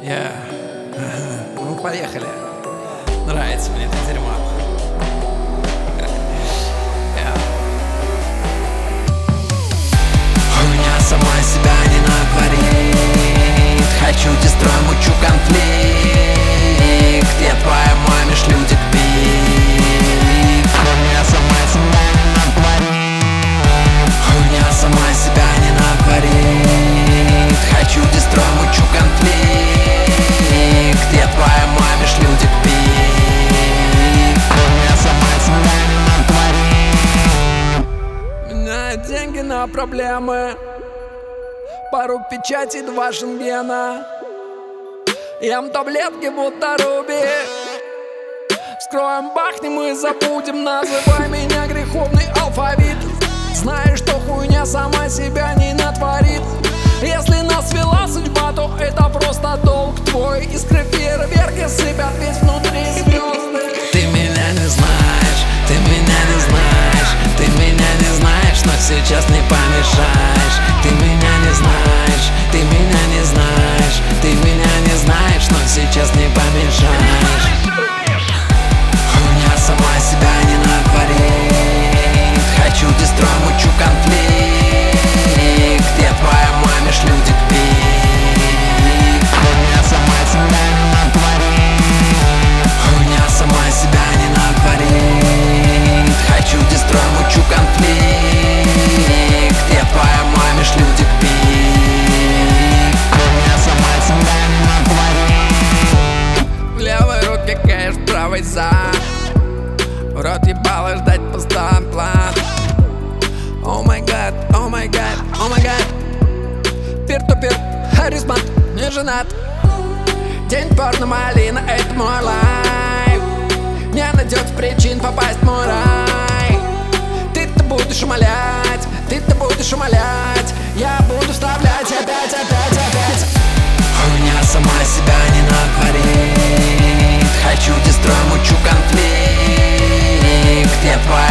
Ну, поехали. Нравится мне это дерьмо. Хуйня сама себя не натворит. Хочу дестрой, мучу конфликт. Я твоей маме шлю дикпик. Хуйня сама себя не натворит. Хуйня сама себя не натворит. Хочу дестрой, мучу конфликт. Я твоей маме шлю дикпик. Хуйня сама себя не натворит. Меняет деньги на проблемы. Пару печатей, 2 шенгена. Ем таблетки, будто Руби. Вскроем, бахнем и забудем. Называй меня греховный алфавит. Знаешь, что хуйня сама себя не натворит. Если нас вела судьба, то это просто долг твой. Искры фейерверки сыпят ведь внутри звезды. Ты меня не знаешь, ты меня не знаешь. Ты меня не знаешь, но сейчас не помешаешь. Ты меня не знаешь, ты меня не знаешь. Ты меня не знаешь, но сейчас не помешаешь. Хуйня сама себя не натворит. Хочу дестрой, мучу конфликт. Я твоей маме шлю дикпик. Хуйня сама себя не натворит. Хуйня сама себя не натворит. Хочу дестрой, мучу конфликт. Я твоей маме шлю дикпик. Хуйня сама себя не натворит. В левой руке кэш, в правой за. В рот ебало ждать пустой план. О май гад, о май гад, о май гад. Пир-ту-пир, харизмат, не женат. День порно-малина, это мой лайф. Не найдется причин попасть в мой рай. Ты-то будешь умолять, ты-то будешь умолять. Я буду вставлять опять, опять, опять. Хуйня сама себя не натворит. Хочу дестрой, мучу конфликт. Я твоей